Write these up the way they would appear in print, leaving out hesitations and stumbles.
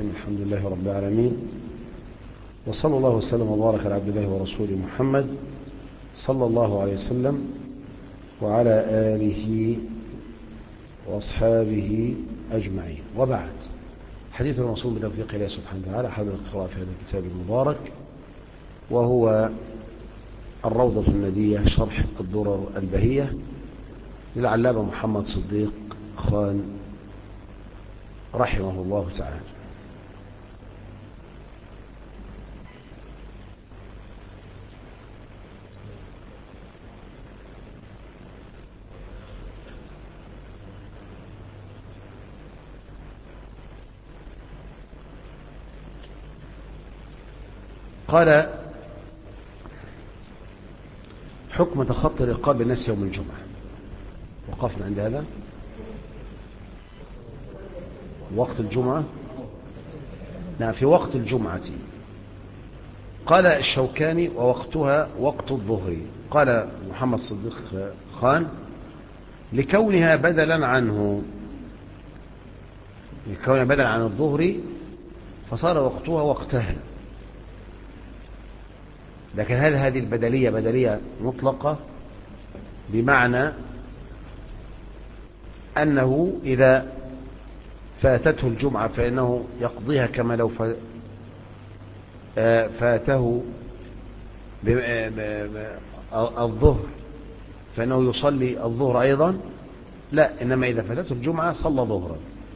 الرحيم. الحمد لله رب العالمين، وصلى الله وسلم وبارك على عبد الله ورسوله محمد صلى الله عليه وسلم وعلى آله وأصحابه أجمعين، وبعد. حديث الموصول بتوفيق الله سبحانه وتعالى حول القراءة في هذا الكتاب المبارك، وهو الروضة الندية شرح الدرر البهية للعلامة محمد صديق خان رحمه الله تعالى. قال: حكم تخطي رقاب الناس يوم الجمعة. وقفنا عند هذا وقت الجمعة. نعم، في وقت الجمعة. قال الشوكاني: ووقتها وقت الظهر. قال محمد صديق خان: لكونها بدلا عنه، لكونها بدلا عن الظهر فصار وقتها وقتها. لكن هل هذه البدلية بدلية مطلقة، بمعنى أنه إذا فاتته الجمعة فإنه يقضيها كما لو فاته الظهر فإنه يصلي الظهر أيضا؟ لا، إنما إذا فاتته الجمعة صلى ظهرا.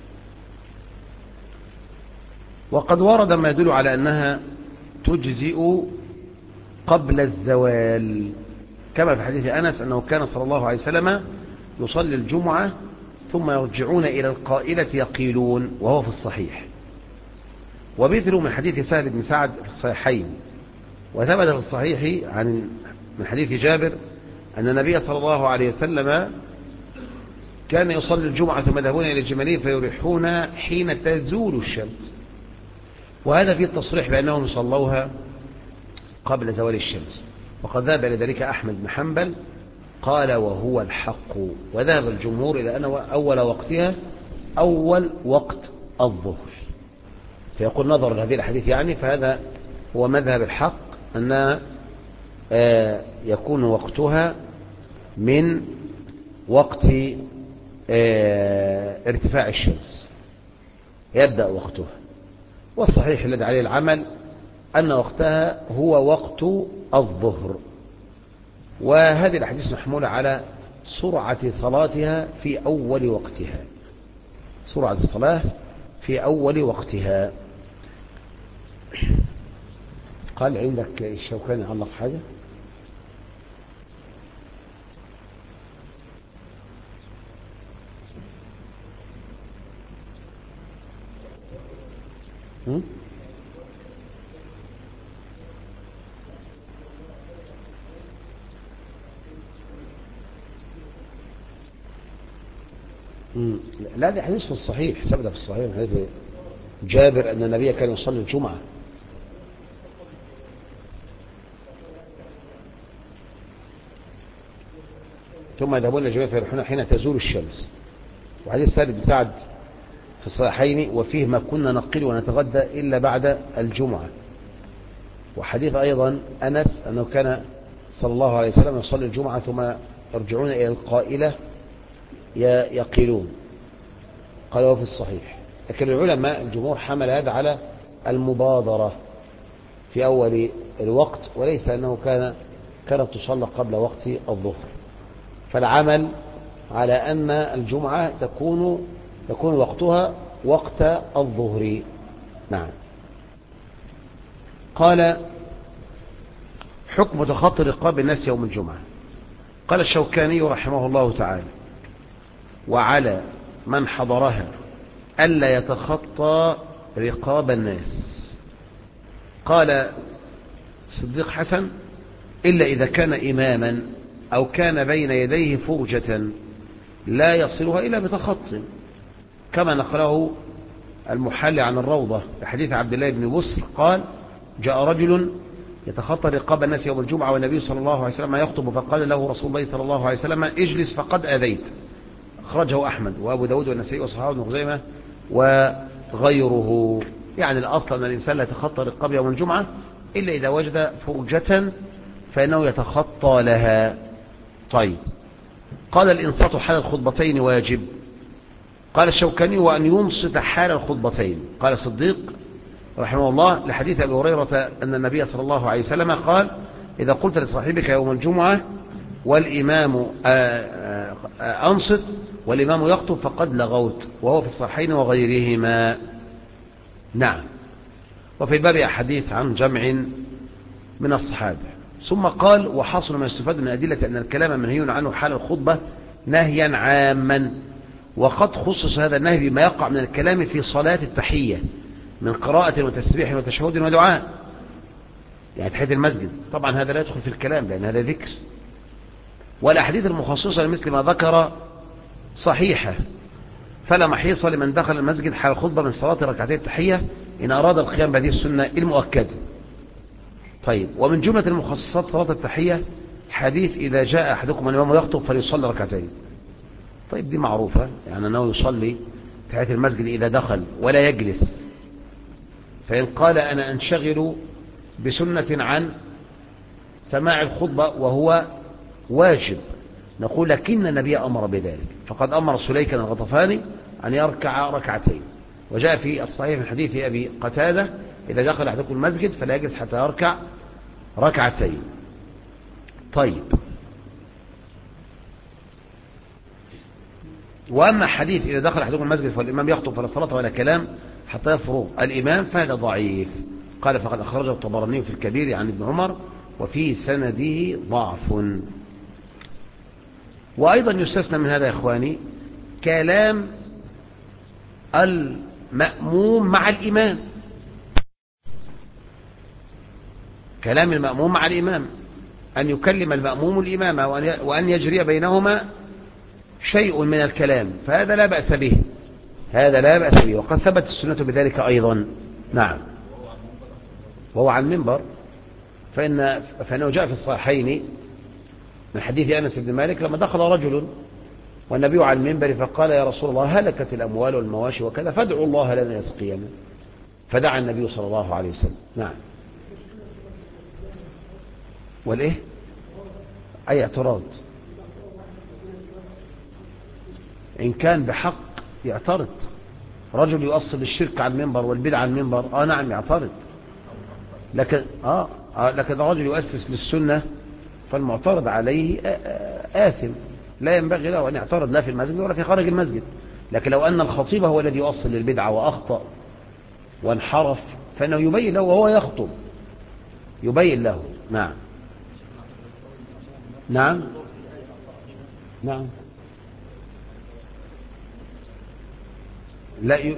وقد ورد ما يدل على أنها تجزئ قبل الزوال، كما في حديث أنس أنه كان صلى الله عليه وسلم يصلي الجمعة ثم يرجعون إلى القائلة يقيلون، وهو في الصحيح. ومثله من حديث سهل بن سعد في الصحيحين. وثبت في الصحيح من حديث جابر أن النبي صلى الله عليه وسلم كان يصلي الجمعة ثم يذهبون إلى الجمالين فيريحون حين تزول الشمس، وهذا فيه التصريح بأنهم يصلوها قبل زوال الشمس. وقد ذهب إلى ذلك أحمد بن حنبل، قال: وهو الحق. وذهب الجمهور إلى أن أول وقتها أول وقت الظهر. فيقول نظر لهذه الحديث فهذا هو مذهب الحق، أن يكون وقتها من وقت ارتفاع الشمس، يبدأ وقتها. والصحيح الذي عليه العمل أن وقتها هو وقت الظهر. وهذه الأحاديث محمولة على سرعة صلاتها في أول وقتها، سرعة الصلاة في أول وقتها. قال عندك الشوكاني علق حاجة؟ لا، ده حديث في الصحيح، ثبت في الصحيح حديث جابر أن النبي كان يصلي الجمعة ثم يذهبون إلى الجمعة فيريحون حين تزول الشمس. وحديث سهل بن سعد في الصحيحين: وفيه ما كنا نقل ونتغدى إلا بعد الجمعة. وحديث أيضا أنس أنه كان صلى الله عليه وسلم يصلي الجمعة ثم يرجعون إلى القائلة يقيلون، قال هو في الصحيح. لكن العلماء الجمهور حمل هذا على المبادرة في أول الوقت، وليس أنه كانت تصلى قبل وقت الظهر. فالعمل على أن الجمعة يكون وقتها وقت الظهر. نعم. قال: حكم تخطي رقاب الناس يوم الجمعة. قال الشوكاني رحمه الله تعالى: وعلى من حضرها ألا يتخطى رقاب الناس. قال صديق حسن: إلا إذا كان إماما أو كان بين يديه فرجة لا يصلها إلا بتخط، كما نقله المحلي عن الروضة بحديث عبد الله بن بسر قال: جاء رجل يتخطى رقاب الناس يوم الجمعة والنبي صلى الله عليه وسلم يخطب، فقال له رسول الله صلى الله عليه وسلم: اجلس فقد أذيت. أخرجه أحمد وأبو داود والنسائي وصححه ابن خزيمة وغيره. يعني الأصل أن الإنسان لا يتخطى رقاب يوم الجمعة إلا إذا وجد فرجة فإنه يتخطى لها. طيب، قال الإنصات حال الخطبتين واجب. قال الشوكاني وأن ينصت حال الخطبتين. قال الصديق رحمه الله لحديث أبي هريرة أن النبي صلى الله عليه وسلم قال إذا قلت لصاحبك يوم الجمعة والإمام أنصت والإمام يخطب فقد لغوت، وهو في الصحيحين وغيرهما. نعم. وفي الباب أحاديث عن جمع من الصحابة. ثم قال وحصل ما يستفاد من أدلة أن الكلام منهي عنه حال الخطبة نهيا عاما، وقد خصص هذا النهي بما يقع من الكلام في صلاة التحية من قراءة وتسبيح وتشهد ودعاء، يعني تحية المسجد. طبعا هذا لا يدخل في الكلام لأن هذا ذكر. والأحاديث المخصصة لمثل ما ذكر صحيحة، فلا محيص لمن دخل المسجد حال الخطبة من صلاة ركعتي التحية إن أراد القيام بهذه السنة المؤكدة. طيب، ومن جملة المخصصات صلاة التحية حديث إذا جاء أحدكم الإمام يخطب فليصلي ركعتين. طيب، دي معروفة، يعني أنه يصلي تحية المسجد إذا دخل ولا يجلس. فإن قال أنا أنشغل بسنة عن سماع الخطبة وهو واجب، نقول لكن النبي أمر بذلك، فقد أمر سليكا الغطفاني أن يركع ركعتين. وجاء في الصحيح من حديث أبي قتادة إذا دخل أحدكم المسجد فلا يجلس حتى يركع ركعتين. طيب، وأما حديث إذا دخل أحدكم المسجد فالإمام يخطب فلا صلاة ولا كلام حتى يفرغ الإمام فهذا ضعيف. قال فقد أخرجه الطبراني في الكبير عن ابن عمر وفي سنده ضعف. وأيضا يستثنى من هذا يا إخواني كلام المأموم مع الإمام، كلام المأموم مع الإمام، أن يكلم المأموم الإمام وأن يجري بينهما شيء من الكلام، فهذا لا بأس به، هذا لا بأس به، وقد ثبت السنة بذلك أيضا. نعم، وهو عن منبر، فإنه جاء في الصحيحين من حديث أنس بن مالك لما دخل رجل والنبي على المنبر فقال يا رسول الله هلكت الأموال والمواشي وكذا فادعوا الله لنا يسقينا، فدعا النبي صلى الله عليه وسلم. نعم. والإيه؟ أي اعتراض إن كان بحق يعترض. رجل يؤصل الشرك على المنبر والبدع على المنبر نعم يعترض، لكن لكن رجل يؤسس للسنة فالمعترض عليه آثم، لا ينبغي له أن يعترض لا في المسجد ولا في خارج المسجد. لكن لو أن الخطيب هو الذي يؤصل للبدعة وأخطأ وانحرف فإنه يبين له وهو يخطب، يبين له. نعم نعم نعم. لا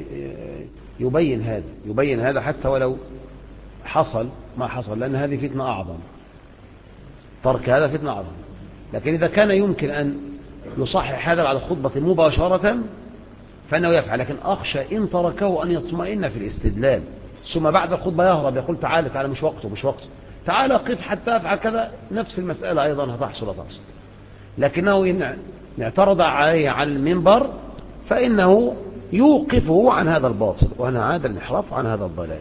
يبين هذا حتى ولو حصل ما حصل، لأن هذه فتنة أعظم، ترك هذا فتنة أعظم. لكن إذا كان يمكن أن يصحح هذا على الخطبة مباشرة فإنه يفعل، لكن أخشى إن تركه أن يطمئن في الاستدلال ثم بعد الخطبة يهرب يقول تعالى مش وقته تعالى قف حتى أفعل كذا، نفس المسألة أيضا هتحصل. لكنه إن اعترض عليه على المنبر فإنه يوقفه عن هذا الباطل وعن هذا الانحراف وعن هذا الضلال.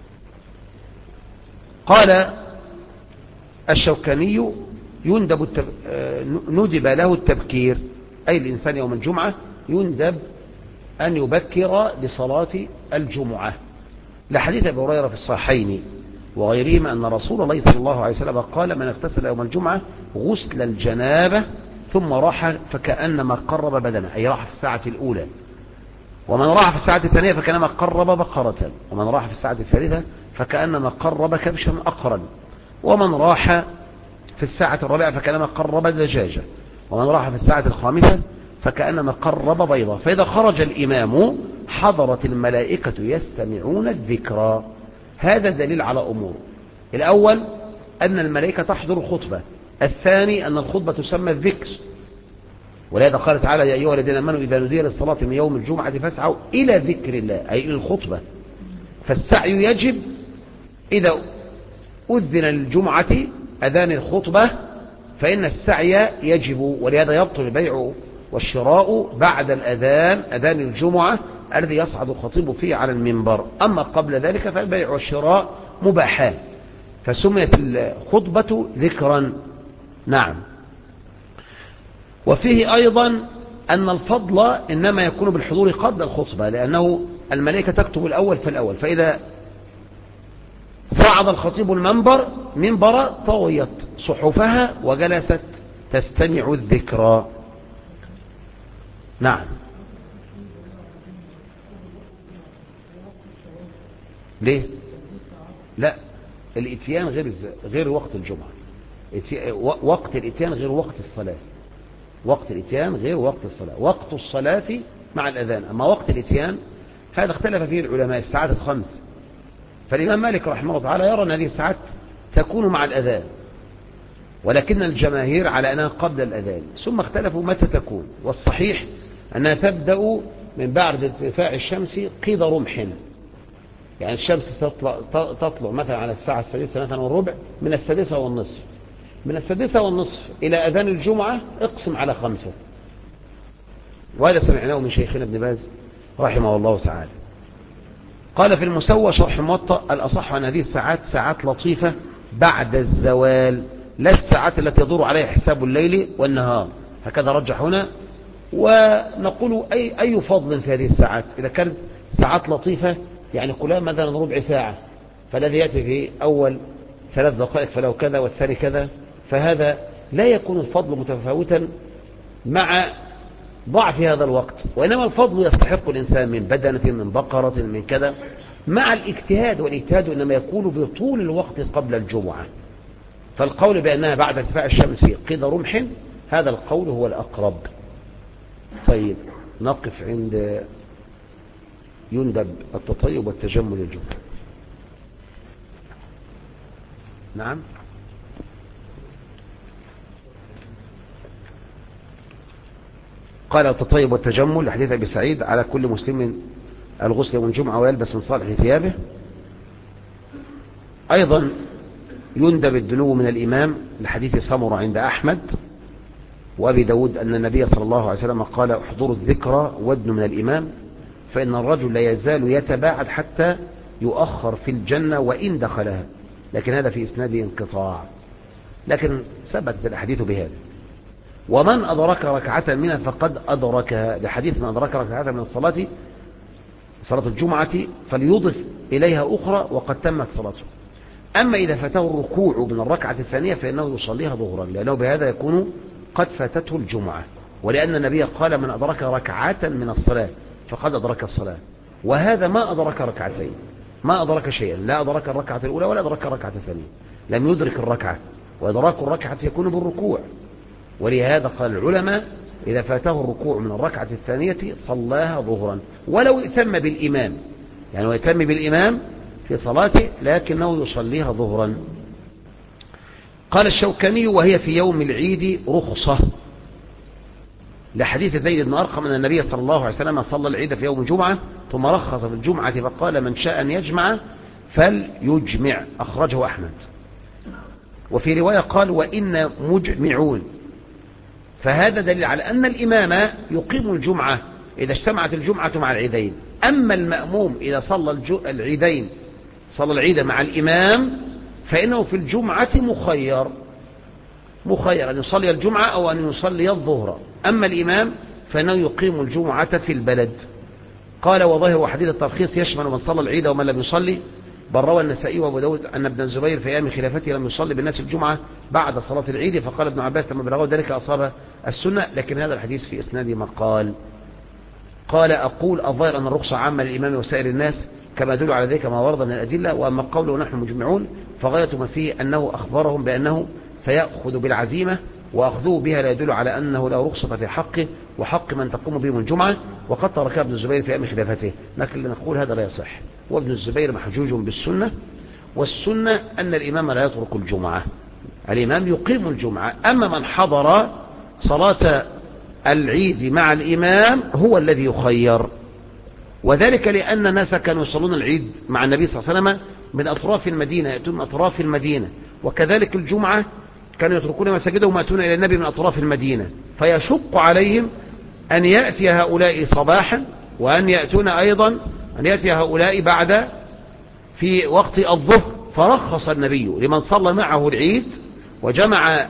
قال الشوكاني ندب له التبكير، أي الإنسان يوم الجمعة يندب أن يبكر لصلاة الجمعة، لحديث أبي هريرة في الصحيحين وغيرهما أن رسول الله صلى الله عليه وسلم قال من اغتسل يوم الجمعة غسل الجنابة ثم راح فكأنما قرب بدنه، أي راح في الساعة الأولى، ومن راح في الساعة الثانية فكأنما قرب بقرة، ومن راح في الساعة الثالثة فكأنما قرب كبشا أقرا، ومن راح في الساعة الرابعة فكأنما قرب دجاجة، ومن راح في الساعة الخامسة فكأنما قرب بيضة. فإذا خرج الإمام حضرت الملائكة يستمعون الذكرى. هذا دليل على أمور: الأول أن الملائكة تحضر الخطبة، الثاني أن الخطبة تسمى الذكر، ولهذا قال تعالى يا أيها الذين آمنوا إذا نودي للصلاة من يوم الجمعة فاسعوا إلى ذكر الله، أي إلى الخطبة. فالسعي يجب إذا أذن الجمعة أذان الخطبة، فإن السعي يجب، ولهذا يبطل البيع والشراء بعد الأذان أذان الجمعة الذي يصعد الخطيب فيه على المنبر. أما قبل ذلك فالبيع والشراء مباحان، فسميت الخطبة ذكرا. نعم. وفيه أيضا أن الفضل إنما يكون بالحضور قبل الخطبة، لأنه الملائكة تكتب الأول فالأول، فإذا صعد الخطيب منبر طويت صحفها وجلست تستمع الذكرى. نعم. ليه؟ لا، الاتيان غير وقت الجمعة. وقت الاتيان غير وقت الصلاة. وقت الاتيان غير وقت الصلاة. وقت الصلاة مع الأذان، أما وقت الاتيان هذا اختلف فيه العلماء. الساعات الخمس، فالإمام مالك رحمه الله تعالى يرى أن هذه الساعات تكون مع الأذان، ولكن الجماهير على أنها قبل الأذان، ثم اختلفوا متى تكون. والصحيح أنها تبدأ من بعد ارتفاع الشمس قيد رمح، يعني الشمس تطلع مثلا على الساعة 6:03 من 6:30. من 6:30 إلى أذان الجمعة اقسم على 5. وهذا سمعناه من شيخنا ابن باز رحمه الله تعالى. قال في المسوى شرح الموطأ: الأصح أن هذه الساعات ساعات لطيفة بعد الزوال، لا الساعات التي يدور عليها حساب الليل والنهار. هكذا رجح هنا. ونقول أي فضل في هذه الساعات؟ إذا كانت ساعات لطيفة يعني كلها مثلا ربع ساعة، فالذي يأتي في أول 3 دقائق فلو كذا والثاني كذا، فهذا لا يكون الفضل متفاوتا مع ضعف هذا الوقت، وإنما الفضل يستحق الإنسان من بدنة، من بقرة، من كذا، مع الاجتهاد. والاجتهاد إنما يكون بطول الوقت قبل الجمعة. فالقول بأنها بعد ارتفاع الشمس قيد رمح، هذا القول هو الأقرب. طيب، نقف عند يندب التطيب والتجمل الجمعة. نعم. قال التطيب والتجمل لحديث أبي سعيد: على كل مسلم الغسل يوم الجمعة ويلبس من صالح ثيابه. أيضا يندب الدنو من الإمام لحديث سمرة عند أحمد وأبي داود أن النبي صلى الله عليه وسلم قال: احضروا الذكرى وادنوا من الإمام، فإن الرجل لا يزال يتباعد حتى يؤخر في الجنة وإن دخلها. لكن هذا في إسناده انقطاع، لكن ثبتت الأحاديث بهذا. ومن أدرك ركعة منها فقد أدركها، لحديث من أدرك ركعة من صلاة الجمعة فليضف إليها أخرى وقد تمت صلاته. أما إذا فاته الركوع من الركعة الثانية فإنه يصليها ظهرا، لأنه بهذا يكون قد فاتته الجمعة، ولأن النبي قال: من أدرك ركعة من الصلاة فقد أدرك الصلاة. وهذا ما أدرك ركعتين، ما أدرك شيئا، لا أدرك الركعة الأولى ولا أدرك الركعة الثانية، لم يدرك الركعة، وإدراك الركعة يكون بالركوع. ولهذا قال العلماء: إذا فاته الركوع من الركعة الثانية صلاها ظهرا، ولو ائتم بالإمام، يعني ويتم بالإمام في صلاته لكنه يصليها ظهرا. قال الشوكاني: وهي في يوم العيد رخصة، لحديث زيد بن أرقم أن النبي صلى الله عليه وسلم صلى العيد في يوم الجمعة ثم رخص في الجمعة فقال: من شاء أن يجمع فليجمع، أخرجه أحمد. وفي رواية قال: وإن مجمعون. فهذا دليل على أن الإمام يقيم الجمعة إذا اجتمعت الجمعة مع العيدين. أما المأموم إذا صلى العيدين، صلى العيد مع الإمام، فإنه في الجمعة مخير أن يصلي الجمعة أو أن يصلي الظهر. أما الإمام فإنه يقيم الجمعة في البلد. قال: وظاهر حديث الترخيص يشمل من صلى العيد ومن لم يصلي، بل روى النسائي وابو داود أن ابن الزبير في أيام خلافته لم يصلي بالناس الجمعة بعد صلاة العيد، فقال ابن عباس لما بلغه ذلك أصاب السنة، لكن هذا الحديث في إسناد مقال. قال: أقول الظاهر أن الرخصة عامة للإمام وسائر الناس كما يدل على ذلك ما ورد من الأدلة. وأما قوله نحن مجمعون فغاية ما فيه أنه أخبرهم بأنه سيأخذ بالعزيمة، وأخذوه بها لا يدل على أنه لا رخصة في حقه وحق من تقوم بهم الجمعة، وقد تركها ابن الزبير في أيام خلافته. لكن نقول هذا لا يصح، وابن الزبير محجوج بالسنة، والسنة أن الإمام لا يترك الجمعة، الإمام يقيم الجمعة. أما من حضر صلاة العيد مع الإمام هو الذي يخير، وذلك لأن الناس كانوا يصلون العيد مع النبي صلى الله عليه وسلم من أطراف المدينة، يأتون من أطراف المدينة، وكذلك الجمعة كانوا يتركون مساجدهم ويأتون إلى النبي من أطراف المدينة، فيشق عليهم أن يأتي هؤلاء صباحا وأن يأتون أيضا أن يأتي هؤلاء بعد في وقت الظهر، فرخص النبي لمن صلى معه العيد وجمع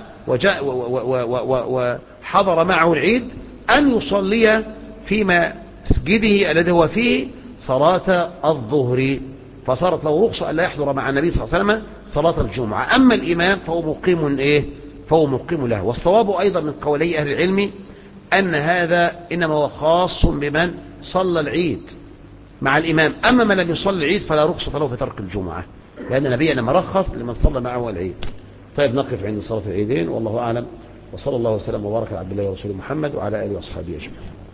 وحضر معه العيد أن يصلي في مسجده الذي هو فيه صلاة الظهر، فصارت له رخصة أن لا يحضر مع النبي صلى الله عليه وسلم صلاة الجمعة. أما الإمام فهو مقيم فهو مقيم له. والصواب أيضا من قولي أهل العلم أن هذا إنما هو خاص بمن صلى العيد مع الإمام، أما من لم يصلي العيد فلا رخصة له في ترك الجمعة، لأن النبي لما رخص لمن صلى معه العيد. طيب نقف عند صلاة العيدين، والله أعلم، وصلى الله وسلم وبارك على عبد الله ورسوله محمد وعلى آله وأصحابه أجمعين.